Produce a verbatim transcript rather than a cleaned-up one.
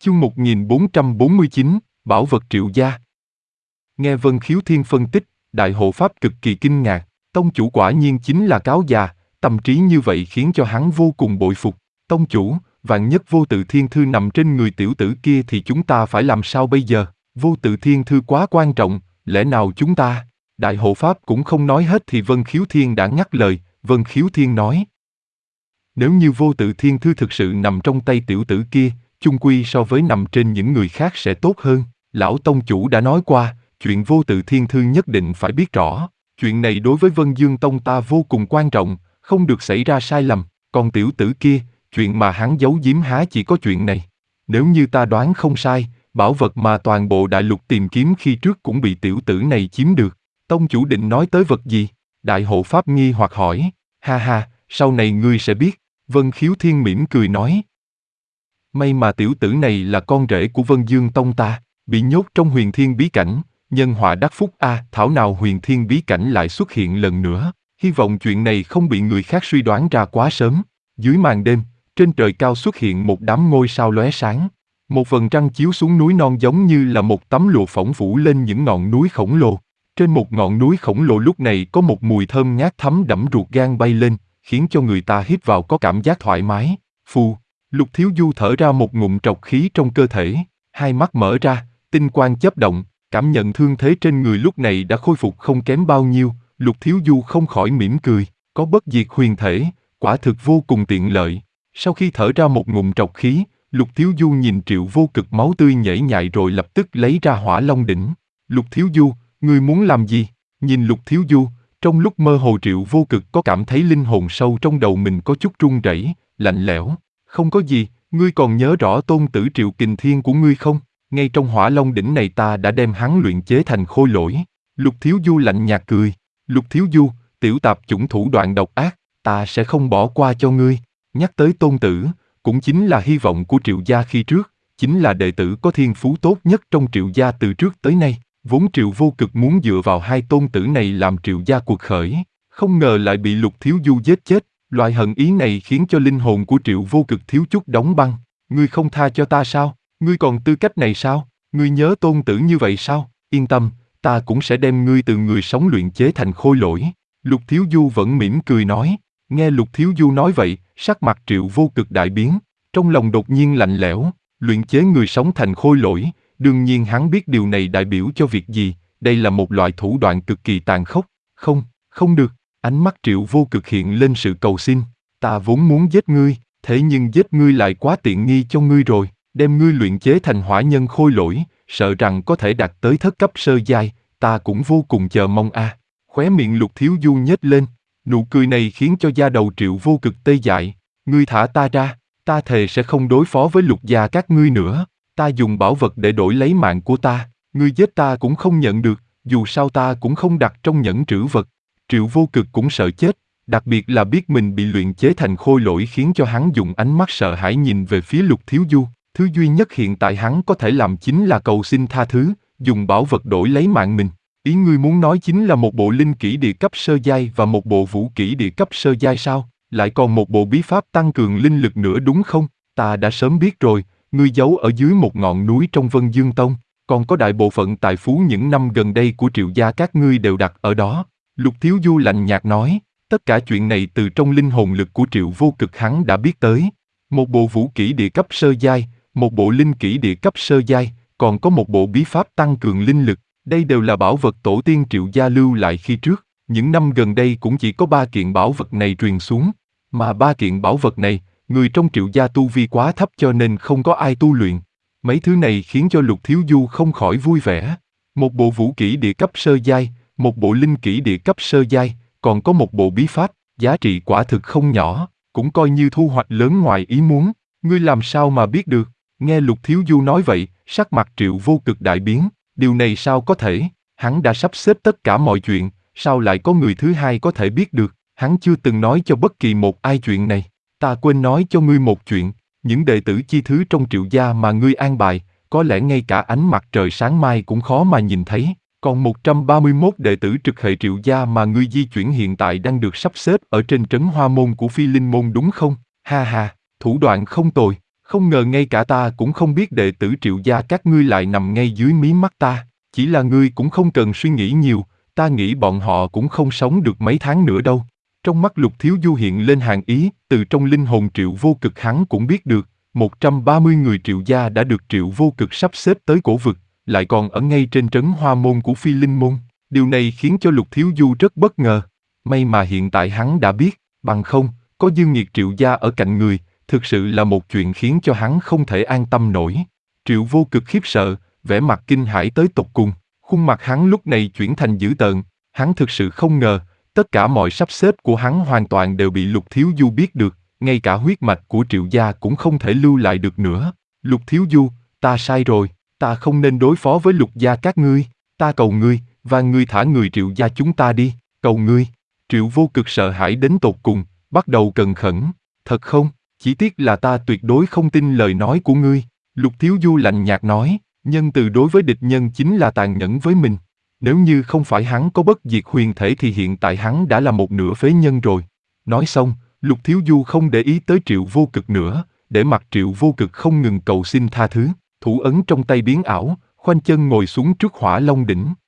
Chương một nghìn bốn trăm bốn mươi chín, Bảo vật Triệu gia. Nghe Vân Khiếu Thiên phân tích, Đại Hộ Pháp cực kỳ kinh ngạc, tông chủ quả nhiên chính là cáo già, tâm trí như vậy khiến cho hắn vô cùng bội phục. Tông chủ, vạn nhất vô tự thiên thư nằm trên người tiểu tử kia thì chúng ta phải làm sao bây giờ? Vô tự thiên thư quá quan trọng, lẽ nào chúng ta... Đại Hộ Pháp cũng không nói hết thì Vân Khiếu Thiên đã ngắt lời. Vân Khiếu Thiên nói: Nếu như vô tự thiên thư thực sự nằm trong tay tiểu tử kia, chung quy so với nằm trên những người khác sẽ tốt hơn. Lão tông chủ đã nói qua, chuyện vô tự thiên thư nhất định phải biết rõ. Chuyện này đối với Vân Dương Tông ta vô cùng quan trọng, không được xảy ra sai lầm. Còn tiểu tử kia, chuyện mà hắn giấu giếm há chỉ có chuyện này. Nếu như ta đoán không sai, bảo vật mà toàn bộ đại lục tìm kiếm khi trước cũng bị tiểu tử này chiếm được. Tông chủ định nói tới vật gì? Đại Hộ Pháp nghi hoặc hỏi. Ha ha, sau này ngươi sẽ biết. Vân Khiếu Thiên mỉm cười nói. May mà tiểu tử này là con rể của Vân Dương Tông ta, bị nhốt trong Huyền Thiên bí cảnh, nhân họa đắc phúc a, à, thảo nào Huyền Thiên bí cảnh lại xuất hiện lần nữa. Hy vọng chuyện này không bị người khác suy đoán ra quá sớm. Dưới màn đêm, trên trời cao xuất hiện một đám ngôi sao lóe sáng. Một vầng trăng chiếu xuống núi non giống như là một tấm lụa phỏng phủ lên những ngọn núi khổng lồ. Trên một ngọn núi khổng lồ lúc này có một mùi thơm ngát thấm đẫm ruột gan bay lên, khiến cho người ta hít vào có cảm giác thoải mái. Phù, Lục Thiếu Du thở ra một ngụm trọc khí trong cơ thể, hai mắt mở ra, tinh quang chớp động, cảm nhận thương thế trên người lúc này đã khôi phục không kém bao nhiêu. Lục Thiếu Du không khỏi mỉm cười, có bất diệt huyền thể, quả thực vô cùng tiện lợi. Sau khi thở ra một ngụm trọc khí, Lục Thiếu Du nhìn Triệu Vô Cực máu tươi nhễ nhại rồi lập tức lấy ra Hỏa Long đỉnh. Lục Thiếu Du, ngươi muốn làm gì? Nhìn Lục Thiếu Du, trong lúc mơ hồ Triệu Vô Cực có cảm thấy linh hồn sâu trong đầu mình có chút run rẩy, lạnh lẽo. Không có gì, ngươi còn nhớ rõ tôn tử Triệu Kình Thiên của ngươi không? Ngay trong Hỏa Long đỉnh này ta đã đem hắn luyện chế thành khôi lỗi. Lục Thiếu Du lạnh nhạt cười. Lục Thiếu Du, tiểu tạp chủng thủ đoạn độc ác, ta sẽ không bỏ qua cho ngươi. Nhắc tới tôn tử, cũng chính là hy vọng của Triệu gia khi trước, chính là đệ tử có thiên phú tốt nhất trong Triệu gia từ trước tới nay. Vốn Triệu Vô Cực muốn dựa vào hai tôn tử này làm Triệu gia cuộc khởi, không ngờ lại bị Lục Thiếu Du giết chết. Loại hận ý này khiến cho linh hồn của Triệu Vô Cực thiếu chút đóng băng. Ngươi không tha cho ta sao? Ngươi còn tư cách này sao? Ngươi nhớ tôn tử như vậy sao? Yên tâm, ta cũng sẽ đem ngươi từ người sống luyện chế thành khôi lỗi. Lục Thiếu Du vẫn mỉm cười nói. Nghe Lục Thiếu Du nói vậy, sắc mặt Triệu Vô Cực đại biến, trong lòng đột nhiên lạnh lẽo. Luyện chế người sống thành khôi lỗi, đương nhiên hắn biết điều này đại biểu cho việc gì. Đây là một loại thủ đoạn cực kỳ tàn khốc. Không, không được. Ánh mắt Triệu Vô Cực hiện lên sự cầu xin. Ta vốn muốn giết ngươi, thế nhưng giết ngươi lại quá tiện nghi cho ngươi rồi. Đem ngươi luyện chế thành hỏa nhân khôi lỗi, sợ rằng có thể đạt tới thất cấp sơ giai, ta cũng vô cùng chờ mong a. À. Khóe miệng Lục Thiếu Du nhếch lên, nụ cười này khiến cho da đầu Triệu Vô Cực tê dại. Ngươi thả ta ra, ta thề sẽ không đối phó với Lục gia các ngươi nữa. Ta dùng bảo vật để đổi lấy mạng của ta, ngươi giết ta cũng không nhận được, dù sao ta cũng không đặt trong nhẫn trữ vật. Triệu Vô Cực cũng sợ chết, đặc biệt là biết mình bị luyện chế thành khôi lỗi khiến cho hắn dùng ánh mắt sợ hãi nhìn về phía Lục Thiếu Du. Thứ duy nhất hiện tại hắn có thể làm chính là cầu xin tha thứ, dùng bảo vật đổi lấy mạng mình. Ý ngươi muốn nói chính là một bộ linh kỹ địa cấp sơ giai và một bộ vũ kỹ địa cấp sơ giai sao? Lại còn một bộ bí pháp tăng cường linh lực nữa đúng không? Ta đã sớm biết rồi, ngươi giấu ở dưới một ngọn núi trong Vân Dương Tông, còn có đại bộ phận tài phú những năm gần đây của Triệu gia các ngươi đều đặt ở đó. Lục Thiếu Du lạnh nhạt nói, tất cả chuyện này từ trong linh hồn lực của Triệu Vô Cực hắn đã biết tới. Một bộ vũ kỹ địa cấp sơ giai, một bộ linh kỹ địa cấp sơ giai, còn có một bộ bí pháp tăng cường linh lực, đây đều là bảo vật tổ tiên Triệu gia lưu lại khi trước. Những năm gần đây cũng chỉ có ba kiện bảo vật này truyền xuống, mà ba kiện bảo vật này, người trong Triệu gia tu vi quá thấp cho nên không có ai tu luyện. Mấy thứ này khiến cho Lục Thiếu Du không khỏi vui vẻ. Một bộ vũ kỹ địa cấp sơ giai, một bộ linh kỹ địa cấp sơ giai, còn có một bộ bí pháp, giá trị quả thực không nhỏ, cũng coi như thu hoạch lớn ngoài ý muốn. Ngươi làm sao mà biết được? Nghe Lục Thiếu Du nói vậy, sắc mặt Triệu Vô Cực đại biến. Điều này sao có thể? Hắn đã sắp xếp tất cả mọi chuyện, sao lại có người thứ hai có thể biết được? Hắn chưa từng nói cho bất kỳ một ai chuyện này. Ta quên nói cho ngươi một chuyện, những đệ tử chi thứ trong Triệu gia mà ngươi an bài, có lẽ ngay cả ánh mặt trời sáng mai cũng khó mà nhìn thấy. Còn một trăm ba mươi mốt đệ tử trực hệ Triệu gia mà ngươi di chuyển hiện tại đang được sắp xếp ở trên trấn Hoa Môn của Phi Linh Môn đúng không? Ha ha, thủ đoạn không tồi, Không ngờ ngay cả ta cũng không biết đệ tử Triệu gia các ngươi lại nằm ngay dưới mí mắt ta. Chỉ là ngươi cũng không cần suy nghĩ nhiều, ta nghĩ bọn họ cũng không sống được mấy tháng nữa đâu. Trong mắt Lục Thiếu Du hiện lên hàn ý, từ trong linh hồn Triệu Vô Cực hắn cũng biết được, một trăm ba mươi người Triệu gia đã được Triệu Vô Cực sắp xếp tới cổ vực, lại còn ở ngay trên trấn Hoa Môn của Phi Linh Môn. Điều này khiến cho Lục Thiếu Du rất bất ngờ. May mà hiện tại hắn đã biết, bằng không, có Dương Nghiệt Triệu gia ở cạnh người, thực sự là một chuyện khiến cho hắn không thể an tâm nổi. Triệu Vô Cực khiếp sợ, vẻ mặt kinh hãi tới tột cùng, khuôn mặt hắn lúc này chuyển thành dữ tợn, hắn thực sự không ngờ, tất cả mọi sắp xếp của hắn hoàn toàn đều bị Lục Thiếu Du biết được, ngay cả huyết mạch của Triệu gia cũng không thể lưu lại được nữa. Lục Thiếu Du, ta sai rồi, ta không nên đối phó với Lục gia các ngươi, ta cầu ngươi, và ngươi thả người Triệu gia chúng ta đi, cầu ngươi. Triệu Vô Cực sợ hãi đến tột cùng, bắt đầu cần khẩn, thật không? Chỉ tiếc là ta tuyệt đối không tin lời nói của ngươi. Lục Thiếu Du lạnh nhạt nói, nhân từ đối với địch nhân chính là tàn nhẫn với mình. Nếu như không phải hắn có bất diệt huyền thể thì hiện tại hắn đã là một nửa phế nhân rồi. Nói xong, Lục Thiếu Du không để ý tới Triệu Vô Cực nữa, để mặc Triệu Vô Cực không ngừng cầu xin tha thứ, thủ ấn trong tay biến ảo, khoanh chân ngồi xuống trước Hỏa Long đỉnh.